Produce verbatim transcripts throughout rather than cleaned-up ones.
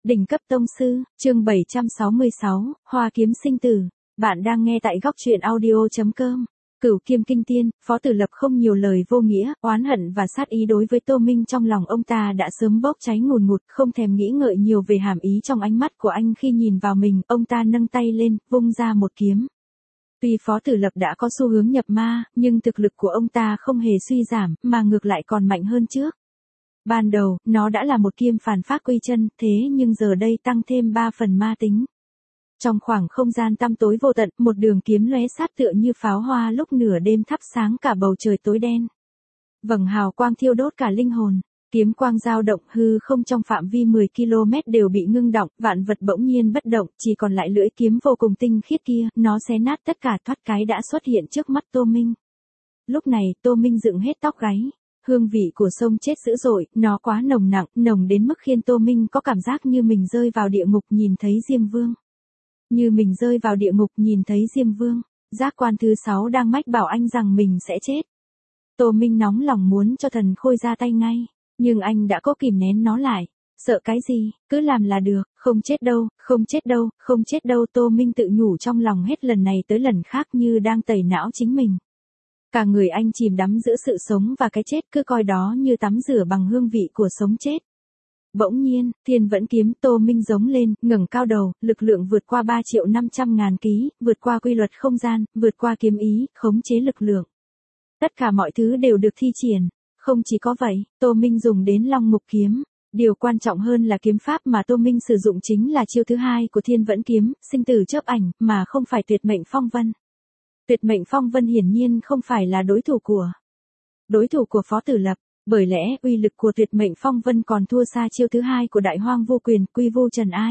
Đỉnh cấp tông sư, chương bảy trăm sáu mươi sáu, Hoa kiếm sinh tử. Bạn đang nghe tại góc truyện audio chấm com. Cửu kiếm kinh tiên, Phó Tử Lập không nhiều lời vô nghĩa, oán hận và sát ý đối với Tô Minh trong lòng ông ta đã sớm bốc cháy ngùn ngụt, không thèm nghĩ ngợi nhiều về hàm ý trong ánh mắt của anh khi nhìn vào mình, ông ta nâng tay lên, vung ra một kiếm. Tuy Phó Tử Lập đã có xu hướng nhập ma, nhưng thực lực của ông ta không hề suy giảm, mà ngược lại còn mạnh hơn trước. Ban đầu, nó đã là một kiếm phản phát quy chân, thế nhưng giờ đây tăng thêm ba phần ma tính. Trong khoảng không gian tăm tối vô tận, một đường kiếm lóe sát tựa như pháo hoa lúc nửa đêm thắp sáng cả bầu trời tối đen. Vầng hào quang thiêu đốt cả linh hồn, kiếm quang dao động, hư không trong phạm vi mười ki lô mét đều bị ngưng động, vạn vật bỗng nhiên bất động, chỉ còn lại lưỡi kiếm vô cùng tinh khiết kia, nó xé nát tất cả, thoát cái đã xuất hiện trước mắt Tô Minh. Lúc này, Tô Minh dựng hết tóc gáy. Hương vị của sông chết dữ dội, nó quá nồng nặng, nồng đến mức khiến Tô Minh có cảm giác như mình rơi vào địa ngục nhìn thấy Diêm Vương. Như mình rơi vào địa ngục nhìn thấy Diêm Vương, giác quan thứ sáu đang mách bảo anh rằng mình sẽ chết. Tô Minh nóng lòng muốn cho thần khôi ra tay ngay, nhưng anh đã cố kìm nén nó lại. Sợ cái gì, cứ làm là được, không chết đâu, không chết đâu, không chết đâu. Tô Minh tự nhủ trong lòng hết lần này tới lần khác như đang tẩy não chính mình. Cả người anh chìm đắm giữa sự sống và cái chết, cứ coi đó như tắm rửa bằng hương vị của sống chết. Bỗng nhiên, Thiên Vẫn kiếm, Tô Minh giống lên, ngẩng cao đầu, lực lượng vượt qua ba triệu năm trăm ngàn ký, vượt qua quy luật không gian, vượt qua kiếm ý, khống chế lực lượng. Tất cả mọi thứ đều được thi triển. Không chỉ có vậy, Tô Minh dùng đến Long Mục kiếm. Điều quan trọng hơn là kiếm pháp mà Tô Minh sử dụng chính là chiêu thứ hai của Thiên Vẫn kiếm, sinh tử chớp ảnh, mà không phải tuyệt mệnh phong vân. Tuyệt mệnh phong vân hiển nhiên không phải là đối thủ của đối thủ của Phó Tử Lập, bởi lẽ uy lực của tuyệt mệnh phong vân còn thua xa chiêu thứ hai của Đại Hoang Vô Quyền, Quy Vô Trần Ai.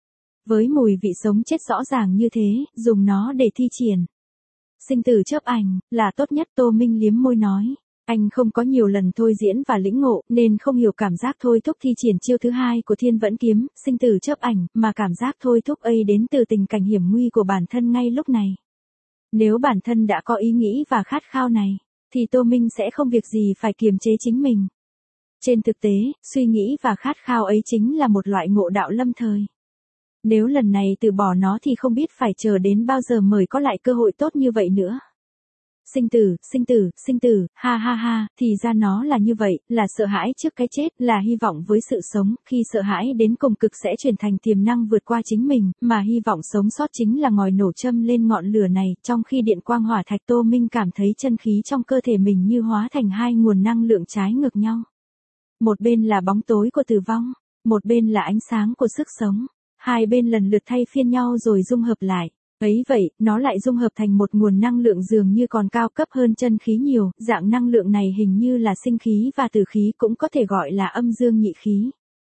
Với mùi vị sống chết rõ ràng như thế, dùng nó để thi triển sinh tử chớp ảnh là tốt nhất. Tô Minh liếm môi nói, anh không có nhiều lần thôi diễn và lĩnh ngộ nên không hiểu cảm giác thôi thúc thi triển chiêu thứ hai của Thiên Vẫn kiếm, sinh tử chớp ảnh, mà cảm giác thôi thúc ấy đến từ tình cảnh hiểm nguy của bản thân ngay lúc này. Nếu bản thân đã có ý nghĩ và khát khao này, thì Tô Minh sẽ không việc gì phải kiềm chế chính mình. Trên thực tế, suy nghĩ và khát khao ấy chính là một loại ngộ đạo lâm thời. Nếu lần này từ bỏ nó thì không biết phải chờ đến bao giờ mới có lại cơ hội tốt như vậy nữa. Sinh tử, sinh tử, sinh tử, ha ha ha, thì ra nó là như vậy, là sợ hãi trước cái chết, là hy vọng với sự sống, khi sợ hãi đến cùng cực sẽ chuyển thành tiềm năng vượt qua chính mình, mà hy vọng sống sót chính là ngòi nổ châm lên ngọn lửa này. Trong khi điện quang hỏa thạch, Tô Minh cảm thấy chân khí trong cơ thể mình như hóa thành hai nguồn năng lượng trái ngược nhau. Một bên là bóng tối của tử vong, một bên là ánh sáng của sức sống. Hai bên lần lượt thay phiên nhau rồi dung hợp lại. Ấy vậy, nó lại dung hợp thành một nguồn năng lượng dường như còn cao cấp hơn chân khí nhiều, dạng năng lượng này hình như là sinh khí và tử khí, cũng có thể gọi là âm dương nhị khí.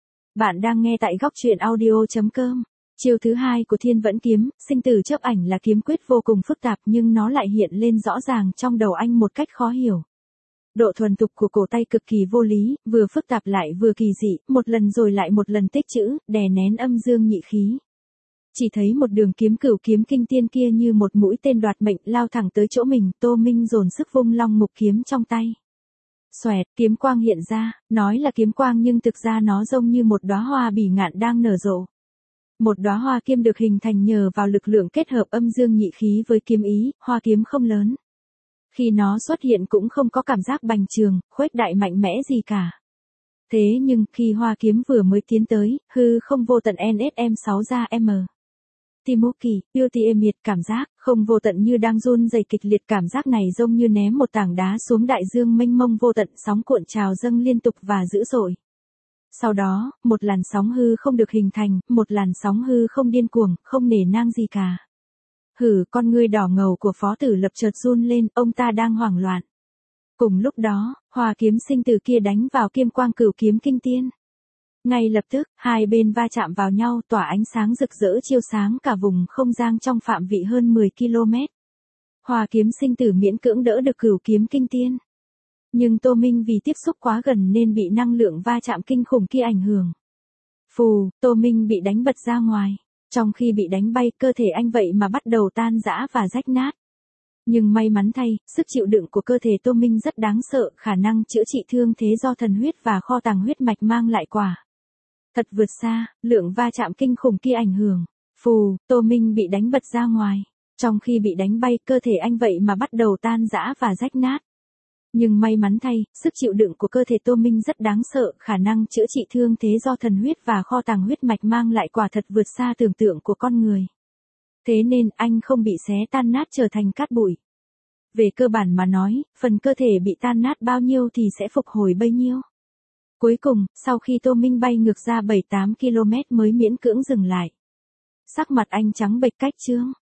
Bạn đang nghe tại góc truyện audio chấm com. Chiêu thứ hai của Thiên Vẫn kiếm, sinh tử chớp ảnh là kiếm quyết vô cùng phức tạp nhưng nó lại hiện lên rõ ràng trong đầu anh một cách khó hiểu. Độ thuần thục của cổ tay cực kỳ vô lý, vừa phức tạp lại vừa kỳ dị, một lần rồi lại một lần tích trữ, đè nén âm dương nhị khí. Chỉ thấy một đường kiếm cửu kiếm kinh tiên kia như một mũi tên đoạt mệnh lao thẳng tới chỗ mình. Tô Minh dồn sức vung Long Mục kiếm trong tay. Xoẹt, kiếm quang hiện ra, nói là kiếm quang nhưng thực ra nó giống như một đóa hoa bỉ ngạn đang nở rộ. Một đóa hoa kiếm được hình thành nhờ vào lực lượng kết hợp âm dương nhị khí với kiếm ý, hoa kiếm không lớn. Khi nó xuất hiện cũng không có cảm giác bành trường, khuếch đại mạnh mẽ gì cả. Thế nhưng khi hoa kiếm vừa mới tiến tới, hư không vô tận en ét em sáu ra M. Timoki, Beauty Emmitt, cảm giác không vô tận như đang run rẩy kịch liệt, cảm giác này giống như ném một tảng đá xuống đại dương mênh mông vô tận, sóng cuộn trào dâng liên tục và dữ dội. Sau đó, một làn sóng hư không được hình thành, một làn sóng hư không điên cuồng, không nể nang gì cả. Hử, con ngươi đỏ ngầu của Phó Tử Lập chợt run lên, ông ta đang hoảng loạn. Cùng lúc đó, Hoa kiếm sinh tử kia đánh vào kim quang cửu kiếm kinh tiên. Ngay lập tức, hai bên va chạm vào nhau, tỏa ánh sáng rực rỡ chiếu sáng cả vùng không gian trong phạm vị hơn mười ki lô mét. Hoa kiếm sinh tử miễn cưỡng đỡ được cửu kiếm kinh tiên. Nhưng Tô Minh vì tiếp xúc quá gần nên bị năng lượng va chạm kinh khủng kia ảnh hưởng. Phù, Tô Minh bị đánh bật ra ngoài. Trong khi bị đánh bay, cơ thể anh vậy mà bắt đầu tan rã và rách nát. Nhưng may mắn thay, sức chịu đựng của cơ thể Tô Minh rất đáng sợ, khả năng chữa trị thương thế do thần huyết và kho tàng huyết mạch mang lại quả. Thật vượt xa, lượng va chạm kinh khủng kia ảnh hưởng. Phù, Tô Minh bị đánh bật ra ngoài. Trong khi bị đánh bay, cơ thể anh vậy mà bắt đầu tan rã và rách nát. Nhưng may mắn thay, sức chịu đựng của cơ thể Tô Minh rất đáng sợ, khả năng chữa trị thương thế do thần huyết và kho tàng huyết mạch mang lại quả thật vượt xa tưởng tượng của con người. Thế nên anh không bị xé tan nát trở thành cát bụi. Về cơ bản mà nói, phần cơ thể bị tan nát bao nhiêu thì sẽ phục hồi bấy nhiêu. Cuối cùng, sau khi Tô Minh bay ngược ra bảy tám ki lô mét mới miễn cưỡng dừng lại. Sắc mặt anh trắng bệch cách trương.